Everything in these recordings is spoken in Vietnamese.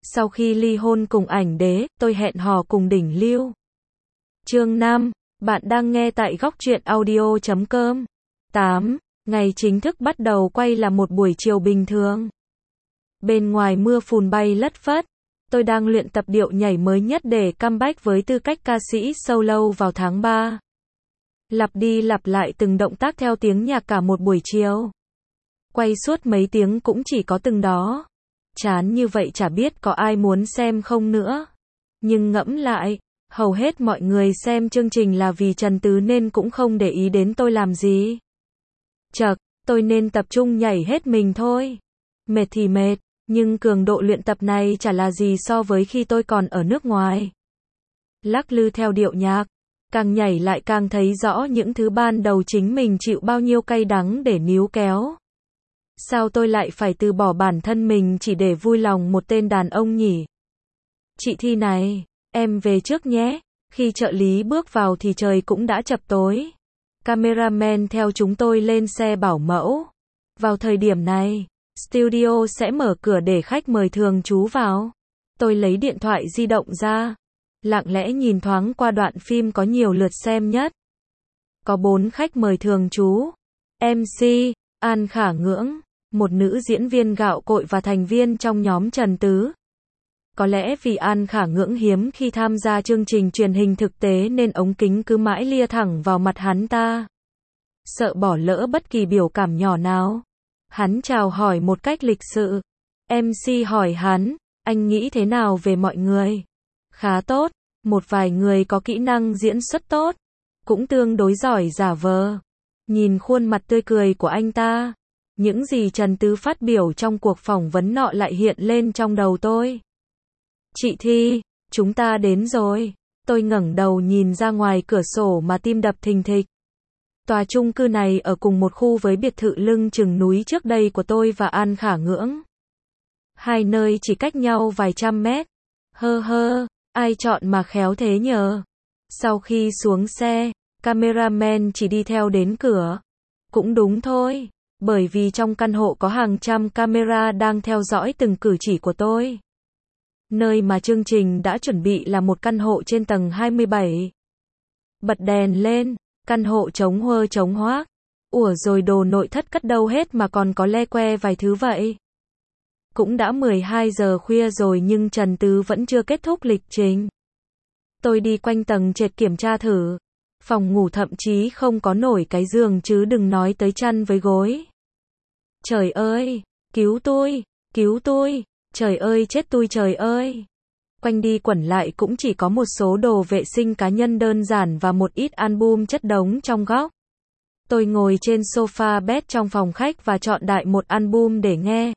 Sau khi ly hôn cùng ảnh đế, tôi hẹn hò cùng đỉnh lưu. Chương 5, bạn đang nghe tại góc truyện audio.com. 8. Ngày chính thức bắt đầu quay là một buổi chiều bình thường. Bên ngoài mưa phùn bay lất phất. Tôi đang luyện tập điệu nhảy mới nhất để comeback với tư cách ca sĩ solo vào tháng 3. Lặp đi lặp lại từng động tác theo tiếng nhạc cả một buổi chiều. Quay suốt mấy tiếng cũng chỉ có từng đó. Chán như vậy chả biết có ai muốn xem không nữa. Nhưng ngẫm lại, hầu hết mọi người xem chương trình là vì Trần Tứ nên cũng không để ý đến tôi làm gì. Chậc, tôi nên tập trung nhảy hết mình thôi. Mệt thì mệt, nhưng cường độ luyện tập này chả là gì so với khi tôi còn ở nước ngoài. Lắc lư theo điệu nhạc, càng nhảy lại càng thấy rõ những thứ ban đầu chính mình chịu bao nhiêu cay đắng để níu kéo. Sao tôi lại phải từ bỏ bản thân mình chỉ để vui lòng một tên đàn ông nhỉ? Chị Thi này, em về trước nhé. Khi trợ lý bước vào thì trời cũng đã chập tối. Cameraman theo chúng tôi lên xe bảo mẫu. Vào thời điểm này, studio sẽ mở cửa để khách mời thường trú vào. Tôi lấy điện thoại di động ra, lặng lẽ nhìn thoáng qua đoạn phim có nhiều lượt xem nhất. Có 4 khách mời thường trú. MC, An Khả Ngưỡng, một nữ diễn viên gạo cội và thành viên trong nhóm Trần Tứ. Có lẽ vì An Khả Ngưỡng hiếm khi tham gia chương trình truyền hình thực tế nên ống kính cứ mãi lia thẳng vào mặt hắn ta. Sợ bỏ lỡ bất kỳ biểu cảm nhỏ nào. Hắn chào hỏi một cách lịch sự. MC hỏi hắn, anh nghĩ thế nào về mọi người? Khá tốt, một vài người có kỹ năng diễn xuất tốt, cũng tương đối giỏi giả vờ. Nhìn khuôn mặt tươi cười của anh ta, những gì Trần Tứ phát biểu trong cuộc phỏng vấn nọ lại hiện lên trong đầu tôi. Chị Thi, chúng ta đến rồi. Tôi ngẩng đầu nhìn ra ngoài cửa sổ mà tim đập thình thịch. Tòa chung cư này ở cùng một khu với biệt thự lưng chừng núi trước đây của tôi và An Khả Ngưỡng. Hai nơi chỉ cách nhau vài trăm mét. Ai chọn mà khéo thế nhờ. Sau khi xuống xe, cameraman chỉ đi theo đến cửa. Cũng đúng thôi, bởi vì trong căn hộ có hàng trăm camera đang theo dõi từng cử chỉ của tôi. Nơi mà chương trình đã chuẩn bị là một căn hộ trên tầng 27. Bật đèn lên, căn hộ trống huơ trống hoác. Ủa rồi đồ nội thất cất đâu hết mà còn có le que vài thứ vậy. Cũng đã 12 giờ khuya rồi nhưng Trần Tứ vẫn chưa kết thúc lịch trình. Tôi đi quanh tầng trệt kiểm tra thử. Phòng ngủ thậm chí không có nổi cái giường chứ đừng nói tới chăn với gối. Trời ơi, cứu tôi, trời ơi chết tôi trời ơi. Quanh đi quẩn lại cũng chỉ có một số đồ vệ sinh cá nhân đơn giản và một ít album chất đống trong góc. Tôi ngồi trên sofa bed trong phòng khách và chọn đại một album để nghe.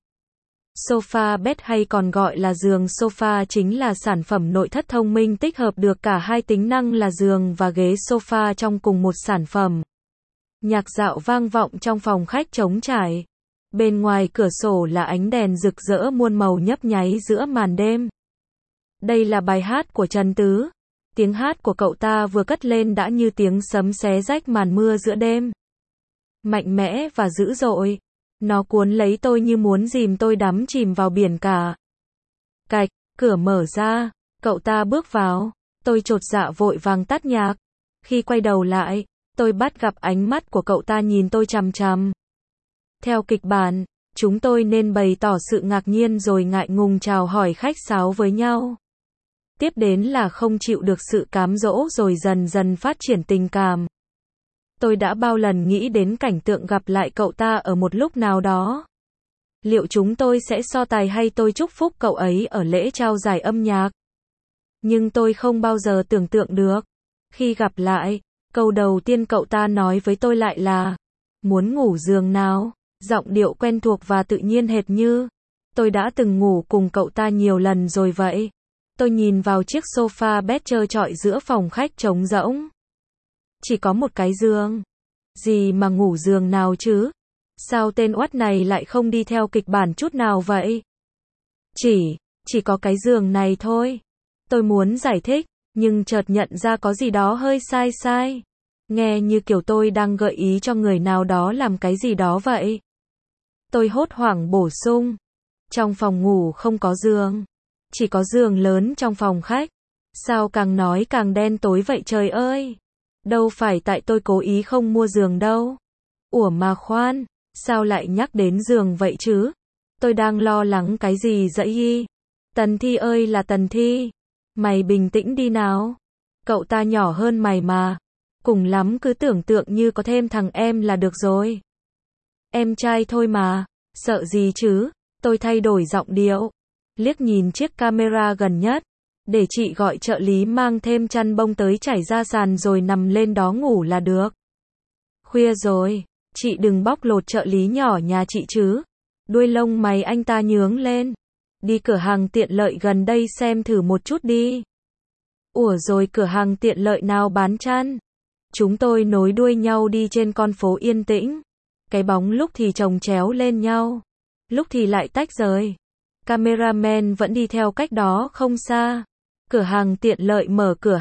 Sofa bed hay còn gọi là giường sofa chính là sản phẩm nội thất thông minh tích hợp được cả hai tính năng là giường và ghế sofa trong cùng một sản phẩm. Nhạc dạo vang vọng trong phòng khách trống trải. Bên ngoài cửa sổ là ánh đèn rực rỡ muôn màu nhấp nháy giữa màn đêm. Đây là bài hát của Trần Tứ. Tiếng hát của cậu ta vừa cất lên đã như tiếng sấm xé rách màn mưa giữa đêm. Mạnh mẽ và dữ dội. Nó cuốn lấy tôi như muốn dìm tôi đắm chìm vào biển cả. Cạch, cửa mở ra, cậu ta bước vào. Tôi chột dạ vội vàng tắt nhạc. Khi quay đầu lại, tôi bắt gặp ánh mắt của cậu ta nhìn tôi chằm chằm. Theo kịch bản, chúng tôi nên bày tỏ sự ngạc nhiên rồi ngại ngùng chào hỏi khách sáo với nhau. Tiếp đến là không chịu được sự cám dỗ rồi dần dần phát triển tình cảm. Tôi đã bao lần nghĩ đến cảnh tượng gặp lại cậu ta ở một lúc nào đó. Liệu chúng tôi sẽ so tài hay tôi chúc phúc cậu ấy ở lễ trao giải âm nhạc? Nhưng tôi không bao giờ tưởng tượng được. Khi gặp lại, câu đầu tiên cậu ta nói với tôi lại là muốn ngủ giường nào? Giọng điệu quen thuộc và tự nhiên hệt như tôi đã từng ngủ cùng cậu ta nhiều lần rồi vậy. Tôi nhìn vào chiếc sofa bed trơ trọi giữa phòng khách trống rỗng. Chỉ có một cái giường. Gì mà ngủ giường nào chứ? Sao tên oắt này lại không đi theo kịch bản chút nào vậy? Chỉ có cái giường này thôi. Tôi muốn giải thích, nhưng chợt nhận ra có gì đó hơi sai. Nghe như kiểu tôi đang gợi ý cho người nào đó làm cái gì đó vậy. Tôi hốt hoảng bổ sung. Trong phòng ngủ không có giường. Chỉ có giường lớn trong phòng khách. Sao càng nói càng đen tối vậy trời ơi? Đâu phải tại tôi cố ý không mua giường đâu. Ủa mà khoan, sao lại nhắc đến giường vậy chứ? Tôi đang lo lắng cái gì dậy y? Tần Thi ơi là Tần Thi. Mày bình tĩnh đi nào. Cậu ta nhỏ hơn mày mà. Cùng lắm cứ tưởng tượng như có thêm thằng em là được rồi. Em trai thôi mà. Sợ gì chứ? Tôi thay đổi giọng điệu. Liếc nhìn chiếc camera gần nhất. Để chị gọi trợ lý mang thêm chăn bông tới trải ra sàn rồi nằm lên đó ngủ là được. Khuya rồi. Chị đừng bóc lột trợ lý nhỏ nhà chị chứ. Đuôi lông mày anh ta nhướng lên. Đi cửa hàng tiện lợi gần đây xem thử một chút đi. Ủa rồi cửa hàng tiện lợi nào bán chăn? Chúng tôi nối đuôi nhau đi trên con phố yên tĩnh. Cái bóng lúc thì chồng chéo lên nhau, lúc thì lại tách rời. Cameraman vẫn đi theo cách đó không xa. Cửa hàng tiện lợi mở cửa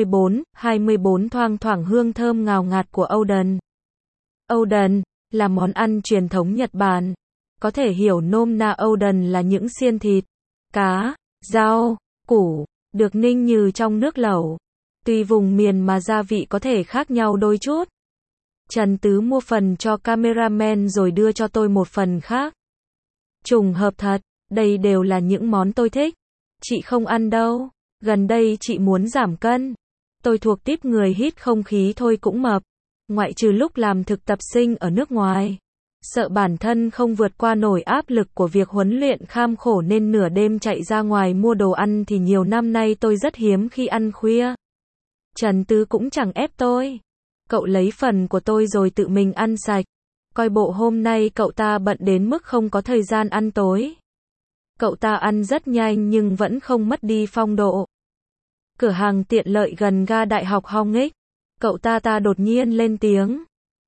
24 thoang thoảng hương thơm ngào ngạt của Oden. Oden là món ăn truyền thống Nhật Bản. Có thể hiểu nôm na Oden là những xiên thịt, cá, rau, củ, được ninh như trong nước lẩu. Tùy vùng miền mà gia vị có thể khác nhau đôi chút. Trần Tứ mua phần cho cameraman rồi đưa cho tôi một phần khác. Trùng hợp thật, đây đều là những món tôi thích. Chị không ăn đâu, gần đây chị muốn giảm cân. Tôi thuộc típ người hít không khí thôi cũng mập. Ngoại trừ lúc làm thực tập sinh ở nước ngoài. Sợ bản thân không vượt qua nổi áp lực của việc huấn luyện kham khổ nên nửa đêm chạy ra ngoài mua đồ ăn thì nhiều năm nay tôi rất hiếm khi ăn khuya. Trần Tứ cũng chẳng ép tôi. Cậu lấy phần của tôi rồi tự mình ăn sạch. Coi bộ hôm nay cậu ta bận đến mức không có thời gian ăn tối. Cậu ta ăn rất nhanh nhưng vẫn không mất đi phong độ. Cửa hàng tiện lợi gần ga Đại học Hongik. Cậu ta đột nhiên lên tiếng.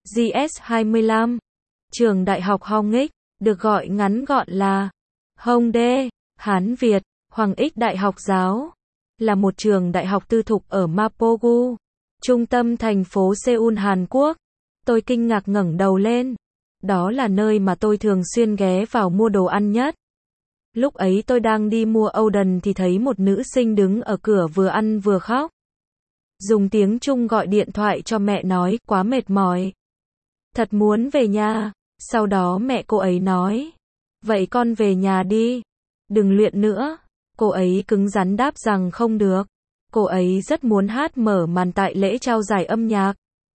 GS25. Trường Đại học Hongik, được gọi ngắn gọn là Hongdae, Hán Việt, Hoàng Ích Đại học Giáo. Là một trường đại học tư thục ở Mapogu, trung tâm thành phố Seoul, Hàn Quốc. Tôi kinh ngạc ngẩng đầu lên. Đó là nơi mà tôi thường xuyên ghé vào mua đồ ăn nhất. Lúc ấy tôi đang đi mua Oden thì thấy một nữ sinh đứng ở cửa vừa ăn vừa khóc. Dùng tiếng Trung gọi điện thoại cho mẹ nói quá mệt mỏi. Thật muốn về nhà. Sau đó mẹ cô ấy nói. Vậy con về nhà đi. Đừng luyện nữa. Cô ấy cứng rắn đáp rằng không được. Cô ấy rất muốn hát mở màn tại lễ trao giải âm nhạc.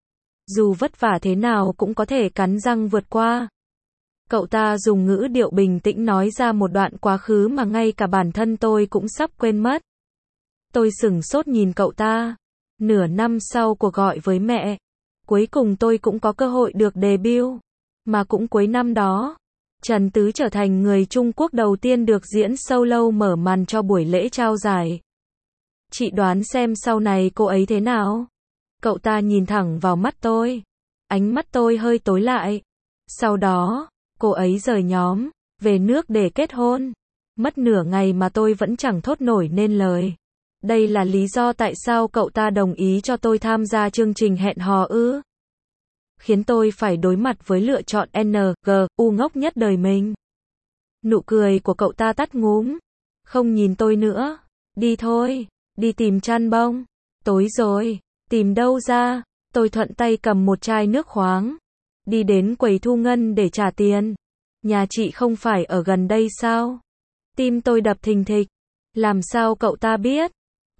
Dù vất vả thế nào cũng có thể cắn răng vượt qua. Cậu ta dùng ngữ điệu bình tĩnh nói ra một đoạn quá khứ mà ngay cả bản thân tôi cũng sắp quên mất. Tôi sửng sốt nhìn cậu ta. Nửa năm sau cuộc gọi với mẹ, cuối cùng tôi cũng có cơ hội được debut. Mà cũng cuối năm đó, Trần Tứ trở thành người Trung Quốc đầu tiên được diễn solo mở màn cho buổi lễ trao giải. Chị đoán xem sau này cô ấy thế nào? Cậu ta nhìn thẳng vào mắt tôi. Ánh mắt tôi hơi tối lại. Sau đó, cô ấy rời nhóm, về nước để kết hôn. Mất nửa ngày mà tôi vẫn chẳng thốt nổi nên lời. Đây là lý do tại sao cậu ta đồng ý cho tôi tham gia chương trình hẹn hò ư? Khiến tôi phải đối mặt với lựa chọn NGU ngốc nhất đời mình. Nụ cười của cậu ta tắt ngúm. Không nhìn tôi nữa. Đi thôi, đi tìm chăn bông. Tối rồi, tìm đâu ra? Tôi thuận tay cầm một chai nước khoáng. Đi đến quầy thu ngân để trả tiền. Nhà chị không phải ở gần đây sao? Tim tôi đập thình thịch. Làm sao cậu ta biết?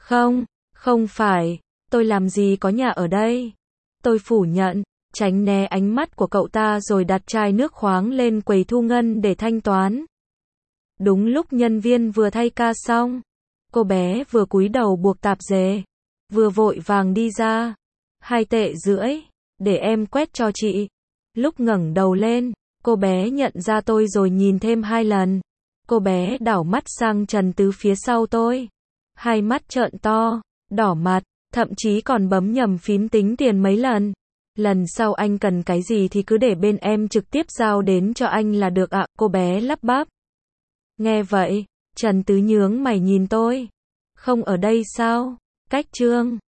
Không phải. Tôi làm gì có nhà ở đây? Tôi phủ nhận, tránh né ánh mắt của cậu ta rồi đặt chai nước khoáng lên quầy thu ngân để thanh toán. Đúng lúc nhân viên vừa thay ca xong, cô bé vừa cúi đầu buộc tạp dề, vừa vội vàng đi ra. 2,5 tệ, để em quét cho chị. Lúc ngẩng đầu lên, cô bé nhận ra tôi rồi nhìn thêm 2 lần. Cô bé đảo mắt sang Trần Tứ phía sau tôi. Hai mắt trợn to, đỏ mặt, thậm chí còn bấm nhầm phím tính tiền mấy lần. Lần sau anh cần cái gì thì cứ để bên em trực tiếp giao đến cho anh là được ạ, cô bé lắp bắp. Nghe vậy, Trần Tứ nhướng mày nhìn tôi. Không ở đây sao? Cách Trương.